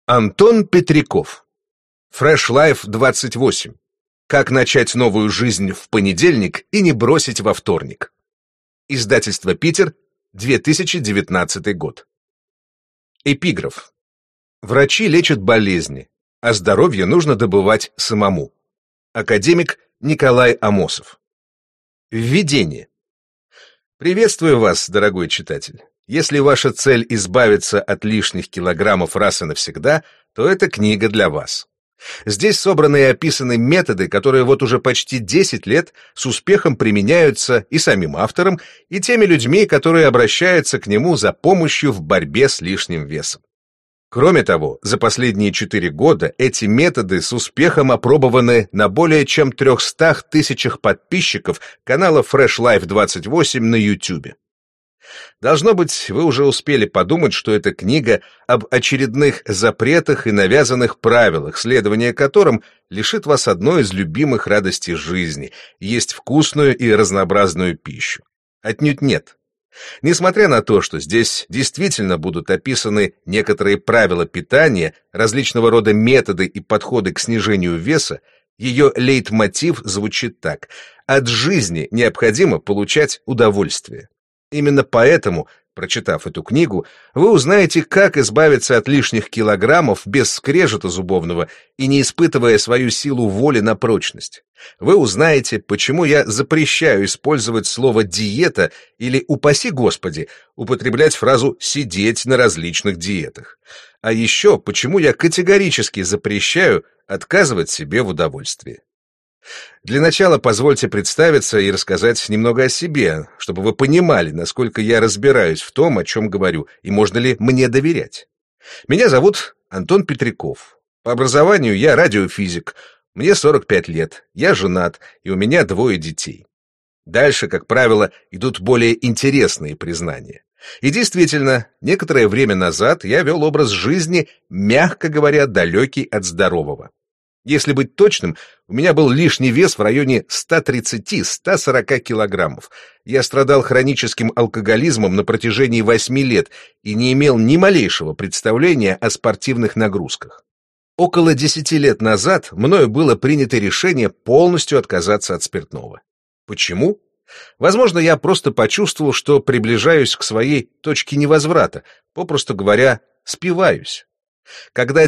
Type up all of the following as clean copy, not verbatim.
Антон Петряков. Fresh Life 28. Как начать новую жизнь в понедельник и не бросить во вторник. Издательство «Питер», 2019 год. Эпиграф. Врачи лечат болезни, а здоровье нужно добывать самому. Академик Николай Амосов. Введение. Приветствую вас, дорогой читатель. Если ваша цель избавиться от лишних килограммов раз и навсегда, то эта книга для вас. Здесь собраны и описаны методы, которые вот уже почти 10 лет с успехом применяются и самим автором, и теми людьми, которые обращаются к нему за помощью в борьбе с лишним весом. Кроме того, за последние 4 года эти методы с успехом опробованы на более чем 300 тысячах подписчиков канала Fresh Life 28 на YouTube. Должно быть, вы уже успели подумать, что эта книга об очередных запретах и навязанных правилах, следование которым лишит вас одной из любимых радостей жизни — есть вкусную и разнообразную пищу. Отнюдь нет. Несмотря на то, что здесь действительно будут описаны некоторые правила питания, различного рода методы и подходы к снижению веса, ее лейтмотив звучит так: от жизни необходимо получать удовольствие. Именно поэтому, прочитав эту книгу, вы узнаете, как избавиться от лишних килограммов без скрежета зубовного и не испытывая свою силу воли на прочность. Вы узнаете, почему я запрещаю использовать слово «диета» или, упаси Господи, употреблять фразу «сидеть на различных диетах». А еще, почему я категорически запрещаю отказывать себе в удовольствии. Для начала позвольте представиться и рассказать немного о себе, чтобы вы понимали, насколько я разбираюсь в том, о чем говорю, и можно ли мне доверять. Меня зовут Антон Петряков. По образованию я радиофизик, мне 45 лет, я женат, и у меня 2 детей. Дальше, как правило, идут более интересные признания. И действительно, некоторое время назад я вел образ жизни, мягко говоря, далекий от здорового. Если быть точным, у меня был лишний вес в районе 130-140 килограммов. Я страдал хроническим алкоголизмом на протяжении 8 лет и не имел ни малейшего представления о спортивных нагрузках. Около 10 лет назад мною было принято решение полностью отказаться от спиртного. Почему? Возможно, я просто почувствовал, что приближаюсь к своей точке невозврата, попросту говоря, спиваюсь. Когда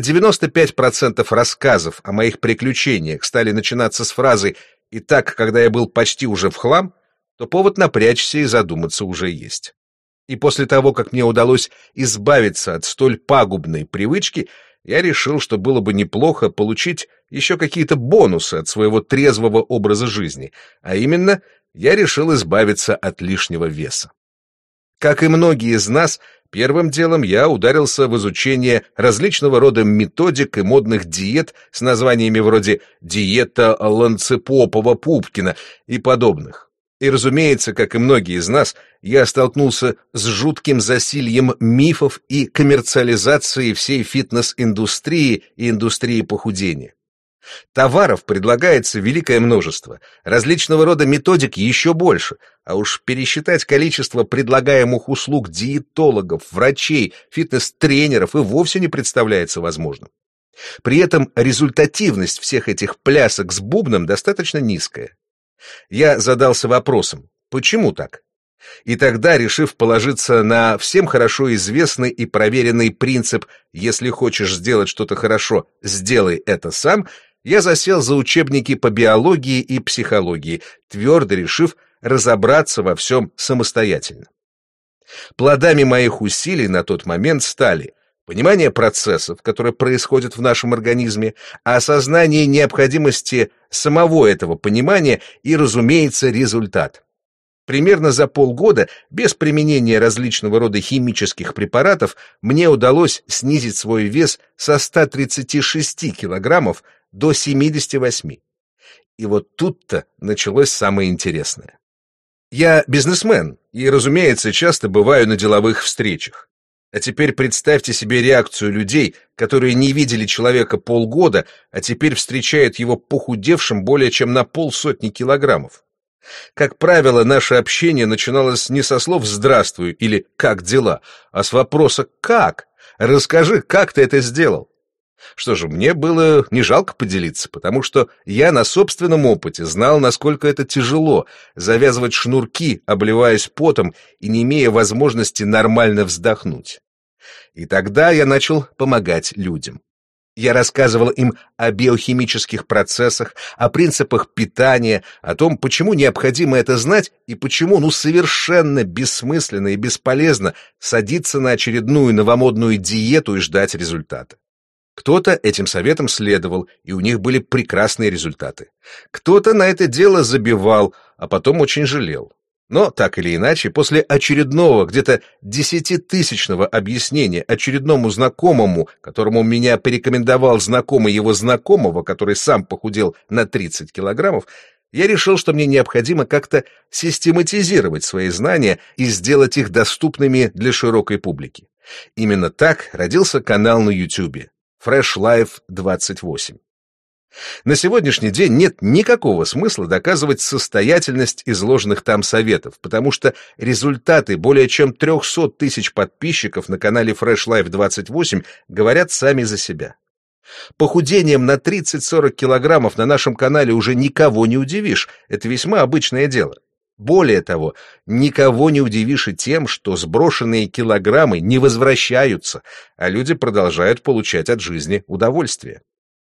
95% рассказов о моих приключениях стали начинаться с фразы «Итак, когда я был почти уже в хлам», то повод напрячься и задуматься уже есть. И после того, как мне удалось избавиться от столь пагубной привычки, я решил, что было бы неплохо получить еще какие-то бонусы от своего трезвого образа жизни, а именно, я решил избавиться от лишнего веса. Как и многие из нас, первым делом я ударился в изучение различного рода методик и модных диет с названиями вроде «диета Ланцепопова-Пупкина» и подобных. И, разумеется, как и многие из нас, я столкнулся с жутким засильем мифов и коммерциализацией всей фитнес-индустрии и индустрии похудения. Товаров предлагается великое множество, различного рода методик еще больше, а уж пересчитать количество предлагаемых услуг диетологов, врачей, фитнес-тренеров и вовсе не представляется возможным. При этом результативность всех этих плясок с бубном достаточно низкая. Я задался вопросом, почему так? И тогда, решив положиться на всем хорошо известный и проверенный принцип «если хочешь сделать что-то хорошо, сделай это сам», я засел за учебники по биологии и психологии, твердо решив разобраться во всем самостоятельно. Плодами моих усилий на тот момент стали понимание процессов, которые происходят в нашем организме, осознание необходимости самого этого понимания и, разумеется, результат. Примерно за полгода, без применения различного рода химических препаратов, мне удалось снизить свой вес со 136 килограммов до 78. И вот тут-то началось самое интересное. Я бизнесмен и, разумеется, часто бываю на деловых встречах. А теперь представьте себе реакцию людей, которые не видели человека полгода, а теперь встречают его похудевшим более чем на 50 килограммов. Как правило, наше общение начиналось не со слов «здравствуй» или «как дела», а с вопроса «как?». Расскажи, как ты это сделал? Что же, мне было не жалко поделиться, потому что я на собственном опыте знал, насколько это тяжело завязывать шнурки, обливаясь потом и не имея возможности нормально вздохнуть. И тогда я начал помогать людям. Я рассказывал им о биохимических процессах, о принципах питания, о том, почему необходимо это знать и почему, совершенно бессмысленно и бесполезно садиться на очередную новомодную диету и ждать результата. Кто-то этим советам следовал, и у них были прекрасные результаты. Кто-то на это дело забивал, а потом очень жалел. Но, так или иначе, после очередного, где-то 10-тысячного объяснения очередному знакомому, которому меня порекомендовал знакомый его знакомого, который сам похудел на 30 килограммов, я решил, что мне необходимо как-то систематизировать свои знания и сделать их доступными для широкой публики. Именно так родился канал на YouTube Fresh Life 28. На сегодняшний день нет никакого смысла доказывать состоятельность изложенных там советов, потому что результаты более чем 300 тысяч подписчиков на канале Fresh Life 28 говорят сами за себя. Похудением на 30-40 килограммов на нашем канале уже никого не удивишь, это весьма обычное дело. Более того, никого не удивишь и тем, что сброшенные килограммы не возвращаются, а люди продолжают получать от жизни удовольствие.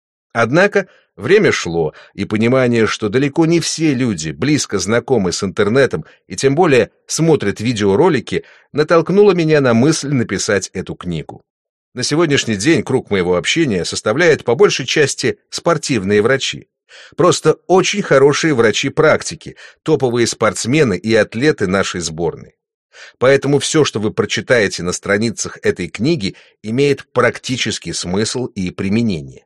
Однако время шло, и понимание, что далеко не все люди близко знакомы с интернетом и тем более смотрят видеоролики, натолкнуло меня на мысль написать эту книгу. На сегодняшний день круг моего общения составляет по большей части спортивные врачи. Просто очень хорошие врачи-практики, топовые спортсмены и атлеты нашей сборной. Поэтому все, что вы прочитаете на страницах этой книги, имеет практический смысл и применение.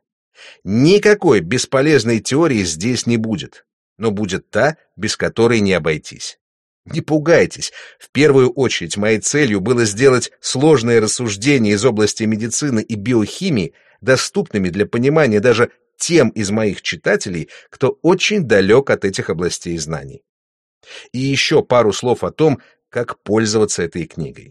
Никакой бесполезной теории здесь не будет, но будет та, без которой не обойтись. Не пугайтесь, в первую очередь моей целью было сделать сложные рассуждения из области медицины и биохимии доступными для понимания даже тем из моих читателей, кто очень далек от этих областей знаний. И еще пару слов о том, как пользоваться этой книгой.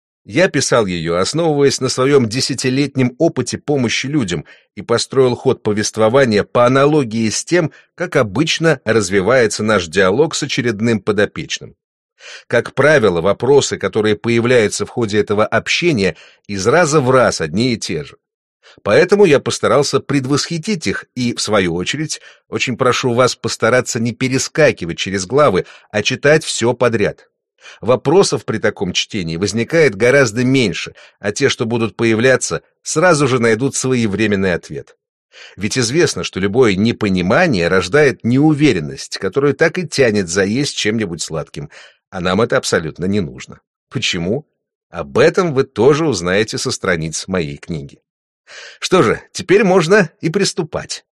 Я писал ее, основываясь на своем 10-летнем опыте помощи людям, и построил ход повествования по аналогии с тем, как обычно развивается наш диалог с очередным подопечным. Как правило, вопросы, которые появляются в ходе этого общения, из раза в раз одни и те же. Поэтому я постарался предвосхитить их и, в свою очередь, очень прошу вас постараться не перескакивать через главы, а читать все подряд. Вопросов при таком чтении возникает гораздо меньше, а те, что будут появляться, сразу же найдут своевременный ответ. Ведь известно, что любое непонимание рождает неуверенность, которую так и тянет заесть чем-нибудь сладким, а нам это абсолютно не нужно. Почему? Об этом вы тоже узнаете со страниц моей книги. Что же, теперь можно и приступать.